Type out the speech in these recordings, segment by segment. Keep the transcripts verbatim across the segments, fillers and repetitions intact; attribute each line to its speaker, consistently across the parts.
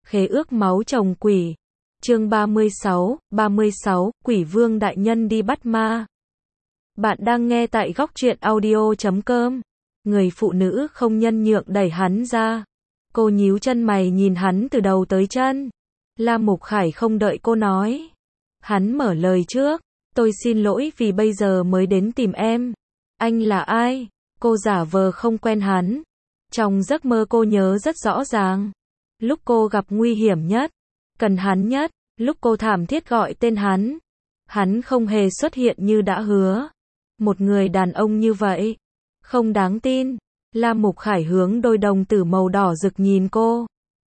Speaker 1: Khế ước máu chồng quỷ. Chương ba mươi sáu, ba mươi sáu, Quỷ Vương đại nhân đi bắt ma. Bạn đang nghe tại góc truyện audio chấm com. Người phụ nữ không nhân nhượng đẩy hắn ra. Cô nhíu chân mày nhìn hắn từ đầu tới chân. La Mục Khải không đợi cô nói. Hắn mở lời trước. Tôi xin lỗi vì bây giờ mới đến tìm em. Anh là ai? Cô giả vờ không quen hắn. Trong giấc mơ cô nhớ rất rõ ràng. Lúc cô gặp nguy hiểm nhất, cần hắn nhất, lúc cô thảm thiết gọi tên hắn. Hắn không hề xuất hiện như đã hứa. Một người đàn ông như vậy, không đáng tin. La Mục Khải hướng đôi đồng tử màu đỏ rực nhìn cô.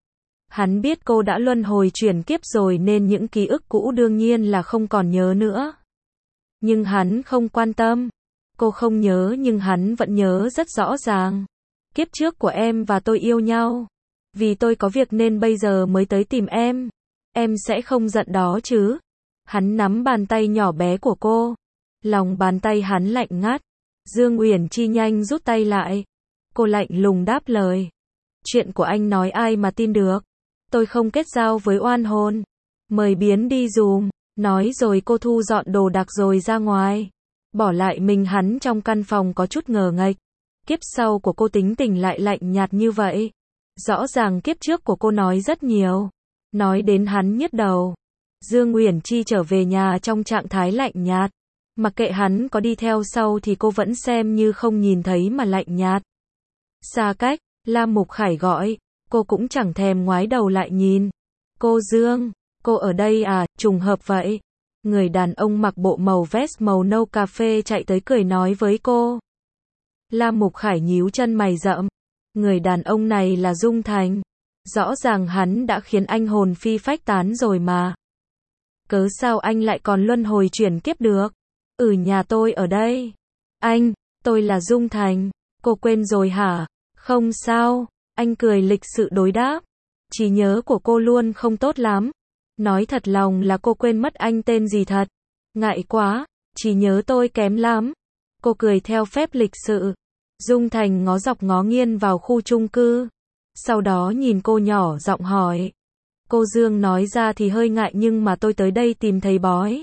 Speaker 1: Hắn biết cô đã luân hồi chuyển kiếp rồi nên những ký ức cũ đương nhiên là không còn nhớ nữa. Nhưng hắn không quan tâm. Cô không nhớ nhưng hắn vẫn nhớ rất rõ ràng. Kiếp trước của em và tôi yêu nhau. Vì tôi có việc nên bây giờ mới tới tìm em. Em sẽ không giận đó chứ? Hắn nắm bàn tay nhỏ bé của cô. Lòng bàn tay hắn lạnh ngắt. Dương Uyển Chi nhanh rút tay lại. Cô lạnh lùng đáp lời. Chuyện của anh nói ai mà tin được? Tôi không kết giao với oan hồn. Mời biến đi dùm. Nói rồi cô thu dọn đồ đạc rồi ra ngoài. Bỏ lại mình hắn trong căn phòng có chút ngờ nghệch. Kiếp sau của cô tính tình lại lạnh nhạt như vậy. Rõ ràng kiếp trước của cô nói rất nhiều. Nói đến hắn nhức đầu. Dương Uyển Chi trở về nhà trong trạng thái lạnh nhạt. Mặc kệ hắn có đi theo sau thì cô vẫn xem như không nhìn thấy mà lạnh nhạt. Xa cách, La Mục Khải gọi. Cô cũng chẳng thèm ngoái đầu lại nhìn. Cô Dương, cô ở đây à, trùng hợp vậy. Người đàn ông mặc bộ màu vest màu nâu cà phê chạy tới cười nói với cô. La Mục Khải nhíu chân mày rậm. Người đàn ông này là Dung Thành. Rõ ràng hắn đã khiến anh hồn phi phách tán rồi mà. Cớ sao anh lại còn luân hồi chuyển kiếp được? Ừ, nhà tôi ở đây. Anh, tôi là Dung Thành. Cô quên rồi hả? Không sao. Anh cười lịch sự đối đáp. Trí nhớ của cô luôn không tốt lắm. Nói thật lòng là cô quên mất anh tên gì thật. Ngại quá, trí nhớ tôi kém lắm. Cô cười theo phép lịch sự. Dung Thành ngó dọc ngó nghiêng vào khu chung cư. Sau đó nhìn cô nhỏ giọng hỏi. Cô Dương nói ra thì hơi ngại nhưng mà tôi tới đây tìm thầy bói.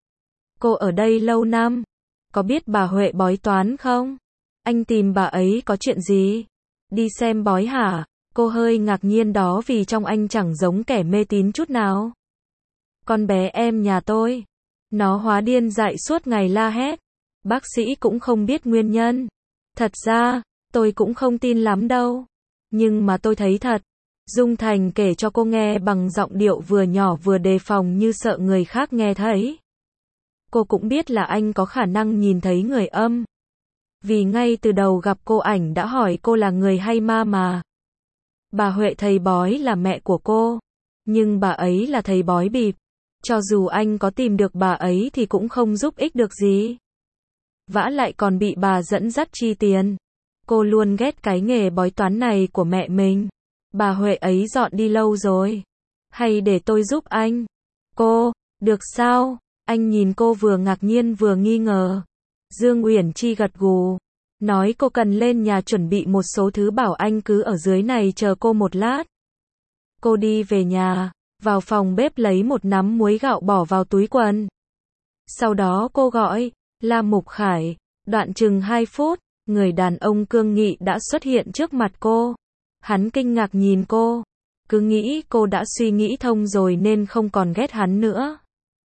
Speaker 1: Cô ở đây lâu năm. Có biết bà Huệ bói toán không? Anh tìm bà ấy có chuyện gì? Đi xem bói hả? Cô hơi ngạc nhiên đó vì trong anh chẳng giống kẻ mê tín chút nào. Con bé em nhà tôi. Nó hóa điên dại suốt ngày la hét. Bác sĩ cũng không biết nguyên nhân. Thật ra, tôi cũng không tin lắm đâu. Nhưng mà tôi thấy thật. Dung Thành kể cho cô nghe bằng giọng điệu vừa nhỏ vừa đề phòng như sợ người khác nghe thấy. Cô cũng biết là anh có khả năng nhìn thấy người âm. Vì ngay từ đầu gặp cô ảnh đã hỏi cô là người hay ma mà. Bà Huệ thầy bói là mẹ của cô. Nhưng bà ấy là thầy bói bịp. Cho dù anh có tìm được bà ấy thì cũng không giúp ích được gì. Vả lại còn bị bà dẫn dắt chi tiền. Cô luôn ghét cái nghề bói toán này của mẹ mình. Bà Huệ ấy dọn đi lâu rồi. Hay để tôi giúp anh? Cô, được sao? Anh nhìn cô vừa ngạc nhiên vừa nghi ngờ. Dương Uyển Chi gật gù. Nói cô cần lên nhà chuẩn bị một số thứ bảo anh cứ ở dưới này chờ cô một lát. Cô đi về nhà, vào phòng bếp lấy một nắm muối gạo bỏ vào túi quần. Sau đó cô gọi, La Mục Khải, đoạn chừng hai phút, người đàn ông cương nghị đã xuất hiện trước mặt cô. Hắn kinh ngạc nhìn cô, cứ nghĩ cô đã suy nghĩ thông rồi nên không còn ghét hắn nữa.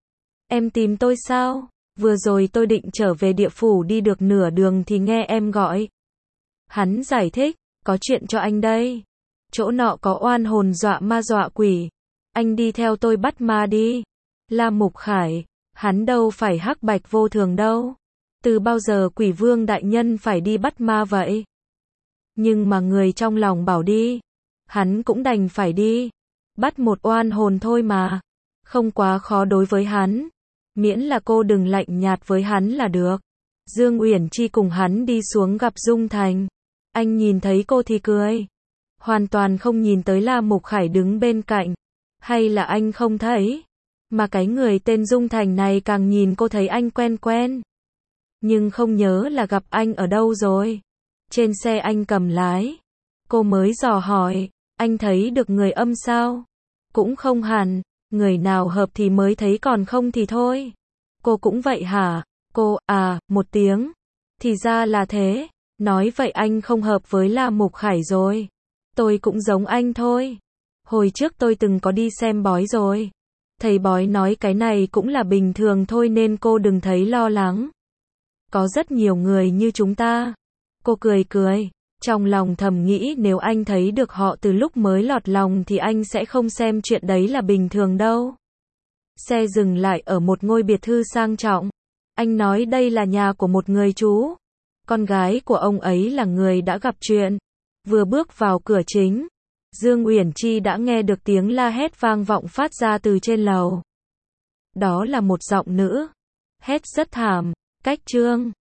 Speaker 1: Em tìm tôi sao? Vừa rồi tôi định trở về địa phủ đi được nửa đường thì nghe em gọi. Hắn giải thích, có chuyện cho anh đây. Chỗ nọ có oan hồn dọa ma dọa quỷ. Anh đi theo tôi bắt ma đi. La Mục Khải, hắn đâu phải hắc bạch vô thường đâu. Từ bao giờ Quỷ Vương đại nhân phải đi bắt ma vậy? Nhưng mà người trong lòng bảo đi. Hắn cũng đành phải đi. Bắt một oan hồn thôi mà. Không quá khó đối với hắn. Miễn là cô đừng lạnh nhạt với hắn là được. Dương Uyển Chi cùng hắn đi xuống gặp Dung Thành. Anh nhìn thấy cô thì cười. Hoàn toàn không nhìn tới La Mục Khải đứng bên cạnh. Hay là anh không thấy? Mà cái người tên Dung Thành này càng nhìn cô thấy anh quen quen. Nhưng không nhớ là gặp anh ở đâu rồi. Trên xe anh cầm lái. Cô mới dò hỏi. Anh thấy được người âm sao? cũng không hẳn, người nào hợp thì mới thấy còn không thì thôi. Cô cũng vậy hả? Cô, à, một tiếng. Thì ra là thế. Nói vậy anh không hợp với La Mục Khải rồi. Tôi cũng giống anh thôi. Hồi trước tôi từng có đi xem bói rồi. Thầy bói nói cái này cũng là bình thường thôi nên cô đừng thấy lo lắng. Có rất nhiều người như chúng ta. Cô cười cười. Trong lòng thầm nghĩ nếu anh thấy được họ từ lúc mới lọt lòng thì anh sẽ không xem chuyện đấy là bình thường đâu. Xe dừng lại ở một ngôi biệt thự sang trọng. Anh nói đây là nhà của một người chú. Con gái của ông ấy là người đã gặp chuyện. Vừa bước vào cửa chính, Dương Uyển Chi đã nghe được tiếng la hét vang vọng phát ra từ trên lầu. Đó là một giọng nữ. Hét rất thảm. Cách Trương.